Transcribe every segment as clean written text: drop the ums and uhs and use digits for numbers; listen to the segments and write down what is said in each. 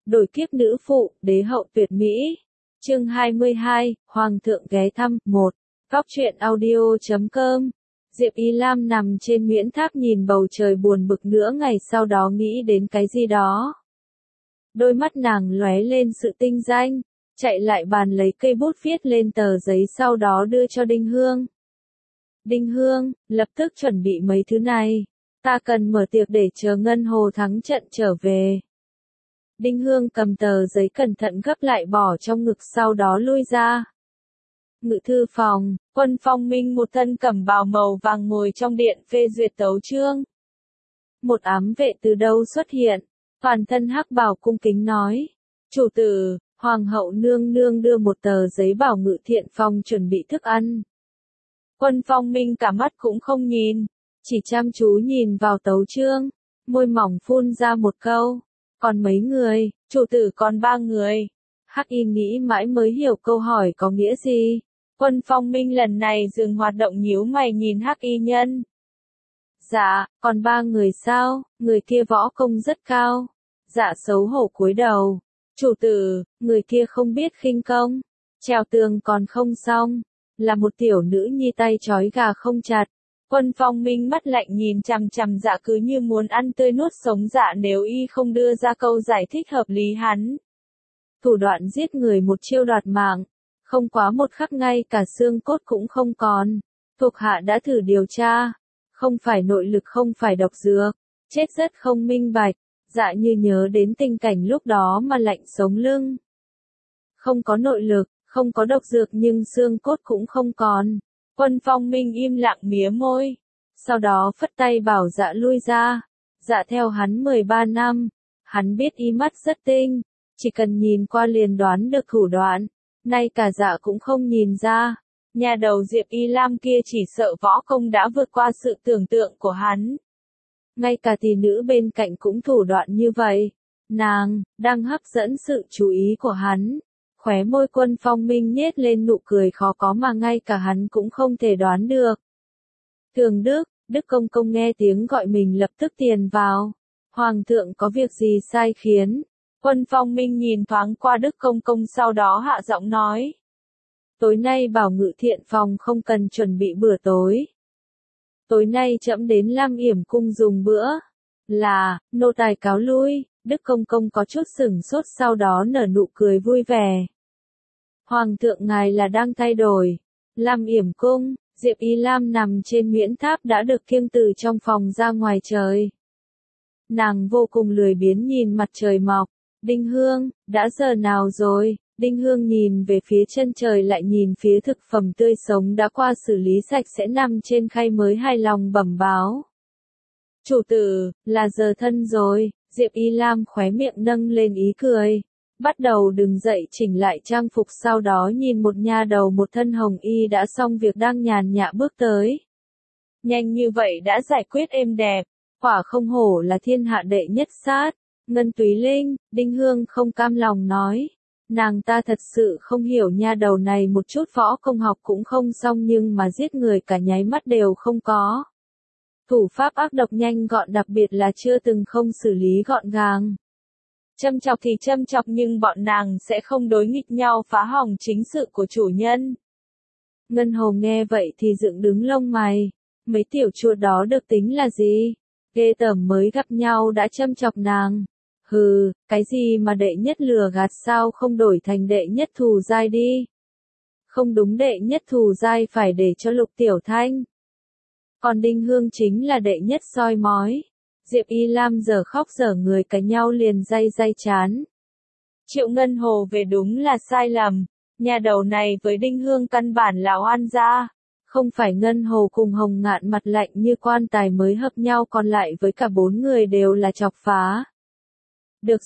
Đổi kiếp nữ phụ, đế hậu tuyệt mỹ. Chương 22, Hoàng thượng ghé thăm, 1. Góc truyện audio.com. Diệp Y Lam nằm trên miễn tháp nhìn bầu trời buồn bực nửa ngày, sau đó nghĩ đến cái gì đó. Đôi mắt nàng lóe lên sự tinh danh, chạy lại bàn lấy cây bút viết lên tờ giấy, sau đó đưa cho Đinh Hương. Đinh Hương, lập tức chuẩn bị mấy thứ này. Ta cần mở tiệc để chờ Ngân Hồ thắng trận trở về. Đinh Hương cầm tờ giấy cẩn thận gấp lại bỏ trong ngực, sau đó lui ra. Ngự thư phòng, Quân Phong Minh một thân cẩm bào màu vàng ngồi trong điện phê duyệt tấu chương. Một ám vệ từ đâu xuất hiện, toàn thân hắc bào cung kính nói. Chủ tử, Hoàng hậu nương nương đưa một tờ giấy bảo Ngự Thiện Phòng chuẩn bị thức ăn. Quân Phong Minh cả mắt cũng không nhìn, chỉ chăm chú nhìn vào tấu chương, môi mỏng phun ra một câu. Còn mấy người, chủ tử còn 3 người. Hắc Y nghĩ mãi mới hiểu câu hỏi có nghĩa gì. Quân Phong Minh lần này dừng hoạt động nhíu mày nhìn Hắc Y nhân. Dạ, còn 3 người sao, người kia võ công rất cao. Dạ xấu hổ cúi đầu. Chủ tử, người kia không biết khinh công. Trèo tường còn không xong. Là một tiểu nữ nhi tay trói gà không chặt. Quân Phong Minh mắt lạnh nhìn chằm chằm Dạ, cứ như muốn ăn tươi nuốt sống Dạ nếu y không đưa ra câu giải thích hợp lý hắn. Thủ đoạn giết người một chiêu đoạt mạng, không quá một khắc ngay cả xương cốt cũng không còn. Thuộc hạ đã thử điều tra, không phải nội lực không phải độc dược, chết rất không minh bạch. Dạ như nhớ đến tình cảnh lúc đó mà lạnh sống lưng. Không có nội lực, không có độc dược nhưng xương cốt cũng không còn. Quân Phong Minh im lặng mía môi, sau đó phất tay bảo Dạ lui ra. Dạ theo hắn 13 năm, hắn biết y mắt rất tinh, chỉ cần nhìn qua liền đoán được thủ đoạn, nay cả Dạ cũng không nhìn ra. Nhà đầu Diệp Y Lam kia chỉ sợ võ công đã vượt qua sự tưởng tượng của hắn. Ngay cả tỷ nữ bên cạnh cũng thủ đoạn như vậy, nàng đang hấp dẫn sự chú ý của hắn. Khóe môi Quân Phong Minh nhếch lên nụ cười khó có mà ngay cả hắn cũng không thể đoán được. Thường Đức Công Công nghe tiếng gọi mình lập tức tiền vào. Hoàng thượng có việc gì sai khiến? Quân Phong Minh nhìn thoáng qua Đức Công Công, sau đó hạ giọng nói. Tối nay bảo Ngự Thiện Phòng không cần chuẩn bị bữa tối. Tối nay trẫm đến Lam Yểm cung dùng bữa. Là, nô tài cáo lui. Đức Công Công có chút sửng sốt, sau đó nở nụ cười vui vẻ. Hoàng thượng ngài là đang thay đổi. Lam Yểm cung, Diệp Y Lam nằm trên miễn tháp đã được kiêng từ trong phòng ra ngoài trời. Nàng vô cùng lười biếng nhìn mặt trời mọc. Đinh Hương, đã giờ nào rồi? Đinh Hương nhìn về phía chân trời lại nhìn phía thực phẩm tươi sống đã qua xử lý sạch sẽ nằm trên khay mới hài lòng bẩm báo. Chủ tử, là giờ thân rồi. Diệp Y Lam khóe miệng nâng lên ý cười. Bắt đầu đứng dậy chỉnh lại trang phục, sau đó nhìn một nha đầu một thân hồng y đã xong việc đang nhàn nhã bước tới. Nhanh như vậy đã giải quyết êm đẹp, quả không hổ là thiên hạ đệ nhất sát. Ngân Túy Linh, Đinh Hương không cam lòng nói. Nàng ta thật sự không hiểu nha đầu này một chút võ công học cũng không xong nhưng mà giết người cả nháy mắt đều không có. Thủ pháp ác độc nhanh gọn, đặc biệt là chưa từng không xử lý gọn gàng. Châm chọc thì châm chọc nhưng bọn nàng sẽ không đối nghịch nhau phá hỏng chính sự của chủ nhân. Ngân Hồ nghe vậy thì dựng đứng lông mày. Mấy tiểu chuột đó được tính là gì? Ghê tởm, mới gặp nhau đã châm chọc nàng. Hừ, cái gì mà đệ nhất lừa gạt, sao không đổi thành đệ nhất thù dai đi? Không đúng, đệ nhất thù dai phải để cho Lục Tiểu Thanh. Còn Đinh Hương chính là đệ nhất soi mói. Diệp Y Lam giờ khóc giờ người cả nhau liền day chán. Triệu Ngân Hồ về đúng là sai lầm. Nhà đầu này với Đinh Hương căn bản là oan gia. Không phải Ngân Hồ cùng Hồng Ngạn mặt lạnh như quan tài mới hợp nhau, còn lại với cả 4 người đều là chọc phá. Được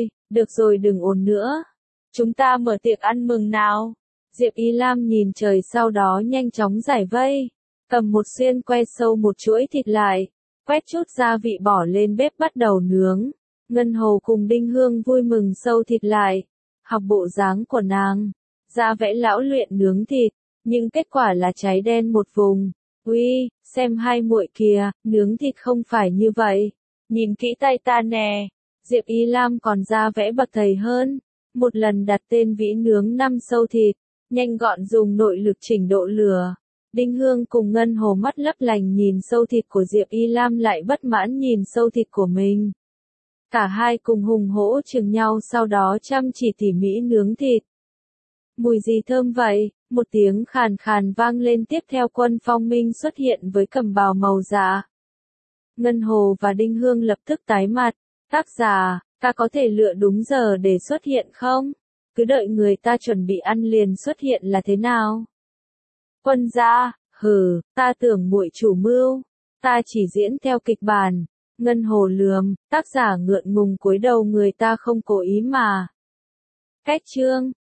rồi đừng ồn nữa. Chúng ta mở tiệc ăn mừng nào. Diệp Y Lam nhìn trời, sau đó nhanh chóng giải vây. Cầm một xiên que sâu một chuỗi thịt lại. Quét chút gia vị bỏ lên bếp bắt đầu nướng. Ngân Hồ cùng Đinh Hương vui mừng sâu thịt lại. Học bộ dáng của nàng. Ra vẽ lão luyện nướng thịt. Nhưng kết quả là cháy đen một vùng. Uy, xem hai muội kìa, nướng thịt không phải như vậy. Nhìn kỹ tay ta nè. Diệp Y Lam còn ra vẽ bậc thầy hơn. Một lần đặt tên vĩ nướng 5 sâu thịt, nhanh gọn dùng nội lực chỉnh độ lửa. Đinh Hương cùng Ngân Hồ mắt lấp lành nhìn sâu thịt của Diệp Y Lam lại bất mãn nhìn sâu thịt của mình. Cả hai cùng hùng hổ chừng nhau sau đó chăm chỉ tỉ mỉ nướng thịt. Mùi gì thơm vậy? Một tiếng khàn khàn vang lên tiếp theo Quân Phong Minh xuất hiện với cẩm bào màu dạ. Ngân Hồ và Đinh Hương lập tức tái mặt. Tác giả, ta có thể lựa đúng giờ để xuất hiện không? Cứ đợi người ta chuẩn bị ăn liền xuất hiện là thế nào? Quân gia, hừ, ta tưởng muội chủ mưu. Ta chỉ diễn theo kịch bản. Ngân Hồ lườm, tác giả ngượng ngùng cúi đầu người ta không cố ý mà. Cách chương.